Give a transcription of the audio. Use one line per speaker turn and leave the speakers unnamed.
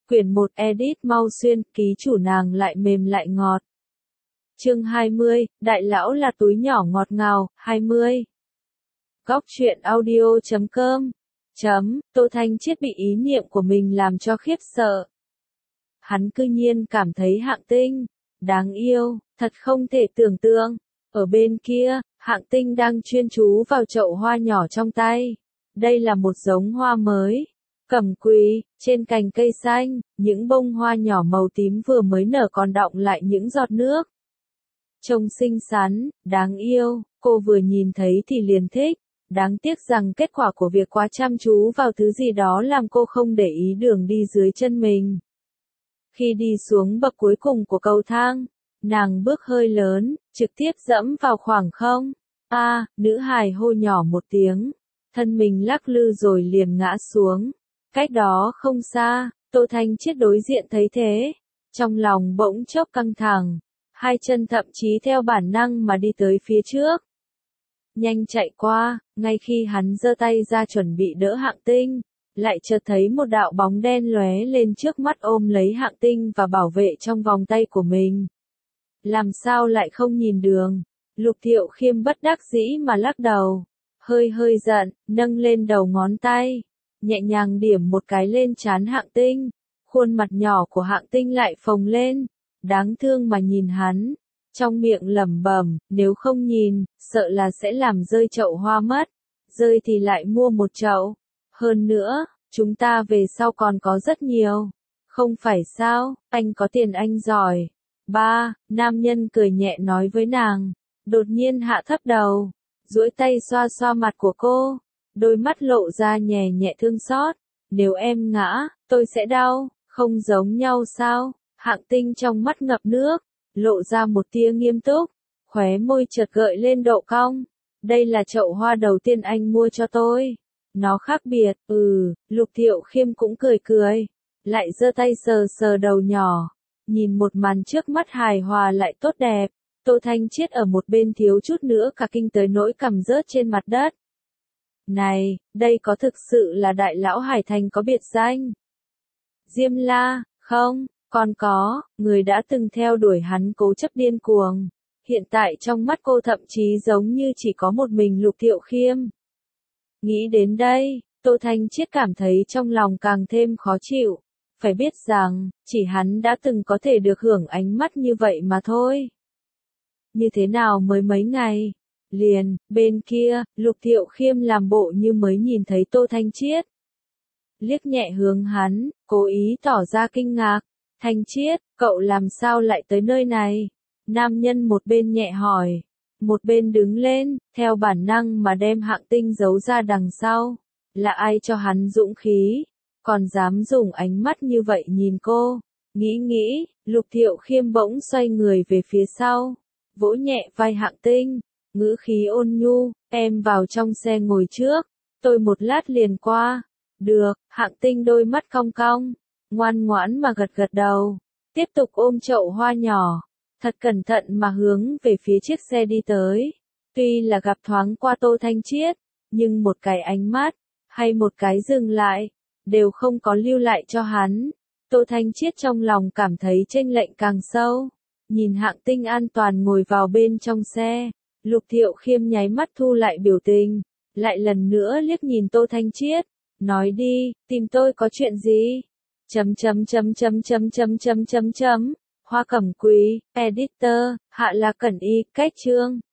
Quyển 1 edit mau xuyên, ký chủ nàng lại mềm lại ngọt. Chương 20, đại lão là túi nhỏ ngọt ngào, 20. Góc truyện audio.com. Tô Thanh Chiết bị ý niệm của mình làm cho khiếp sợ. Hắn cư nhiên cảm thấy Hạng Tinh đáng yêu, thật không thể tưởng tượng. Ở bên kia, Hạng Tinh đang chuyên chú vào chậu hoa nhỏ trong tay. Đây là một giống hoa mới. Cẩm quỳ, trên cành cây xanh, những bông hoa nhỏ màu tím vừa mới nở còn đọng lại những giọt nước. Trông xinh xắn, đáng yêu, cô vừa nhìn thấy thì liền thích. Đáng tiếc rằng kết quả của việc quá chăm chú vào thứ gì đó làm cô không để ý đường đi dưới chân mình. Khi đi xuống bậc cuối cùng của cầu thang, nàng bước hơi lớn, trực tiếp dẫm vào khoảng không. Nữ hài hô nhỏ một tiếng, thân mình lắc lư rồi liền ngã xuống. Cách đó không xa, Tô Thanh Chiết đối diện thấy thế, trong lòng bỗng chốc căng thẳng, hai chân thậm chí theo bản năng mà đi tới phía trước. Nhanh chạy qua, ngay khi hắn giơ tay ra chuẩn bị đỡ Hạng Tinh, lại chợt thấy một đạo bóng đen lóe lên trước mắt ôm lấy Hạng Tinh và bảo vệ trong vòng tay của mình. Làm sao lại không nhìn đường? Lục Thiệu Khiêm bất đắc dĩ mà lắc đầu, hơi giận, nâng lên đầu ngón tay, nhẹ nhàng điểm một cái lên trán Hạng Tinh. Khuôn mặt nhỏ của Hạng Tinh lại phồng lên, đáng thương mà nhìn hắn, trong miệng lẩm bẩm, nếu không nhìn, sợ là sẽ làm rơi chậu hoa mất, rơi thì lại mua một chậu. Hơn nữa, chúng ta về sau còn có rất nhiều. Không phải sao, anh có tiền anh giỏi. Nam nhân cười nhẹ nói với nàng, đột nhiên hạ thấp đầu, duỗi tay xoa xoa mặt của cô, đôi mắt lộ ra nhẹ nhẹ thương xót. Nếu em ngã, tôi sẽ đau, không giống nhau sao? Hạng Tinh trong mắt ngập nước, lộ ra một tia nghiêm túc, khóe môi chợt gợi lên độ cong. Đây là chậu hoa đầu tiên anh mua cho tôi. Nó khác biệt, Lục Thiệu Khiêm cũng cười, lại giơ tay sờ đầu nhỏ, nhìn một màn trước mắt hài hòa lại tốt đẹp. Tô Thanh Chiết ở một bên thiếu chút nữa cả kinh tới nỗi cằm rớt trên mặt đất. Này, đây có thực sự là đại lão Hải Thành có biệt danh Diêm La, không? Còn có, người đã từng theo đuổi hắn cố chấp điên cuồng. Hiện tại trong mắt cô thậm chí giống như chỉ có một mình Lục Thiệu Khiêm. Nghĩ đến đây, Tô Thanh Chiết cảm thấy trong lòng càng thêm khó chịu. Phải biết rằng, chỉ hắn đã từng có thể được hưởng ánh mắt như vậy mà thôi. Như thế nào mới mấy ngày? Liền, bên kia, Lục Thiệu Khiêm làm bộ như mới nhìn thấy Tô Thanh Chiết. Liếc nhẹ hướng hắn, cố ý tỏ ra kinh ngạc. Thanh Chiết, cậu làm sao lại tới nơi này? Nam nhân một bên nhẹ hỏi, một bên đứng lên, theo bản năng mà đem Hạng Tinh giấu ra đằng sau. Là ai cho hắn dũng khí? Còn dám dùng ánh mắt như vậy nhìn cô? Nghĩ, Lục Thiệu Khiêm bỗng xoay người về phía sau, vỗ nhẹ vai Hạng Tinh, ngữ khí ôn nhu, em vào trong xe ngồi trước, tôi một lát liền qua. Được, Hạng Tinh đôi mắt cong cong, ngoan ngoãn mà gật đầu, tiếp tục ôm chậu hoa nhỏ, thật cẩn thận mà hướng về phía chiếc xe đi tới. Tuy là gặp thoáng qua Tô Thanh Chiết, nhưng một cái ánh mắt, hay một cái dừng lại, đều không có lưu lại cho hắn. Tô Thanh Chiết trong lòng cảm thấy chênh lệch càng sâu, nhìn Hạng Tinh an toàn ngồi vào bên trong xe, Lục Thiệu Khiêm nháy mắt thu lại biểu tình, lại lần nữa liếc nhìn Tô Thanh Chiết, nói đi, tìm tôi có chuyện gì? Hoa Cẩm Quý, editor, Hạ là Cẩn Y, cách chương.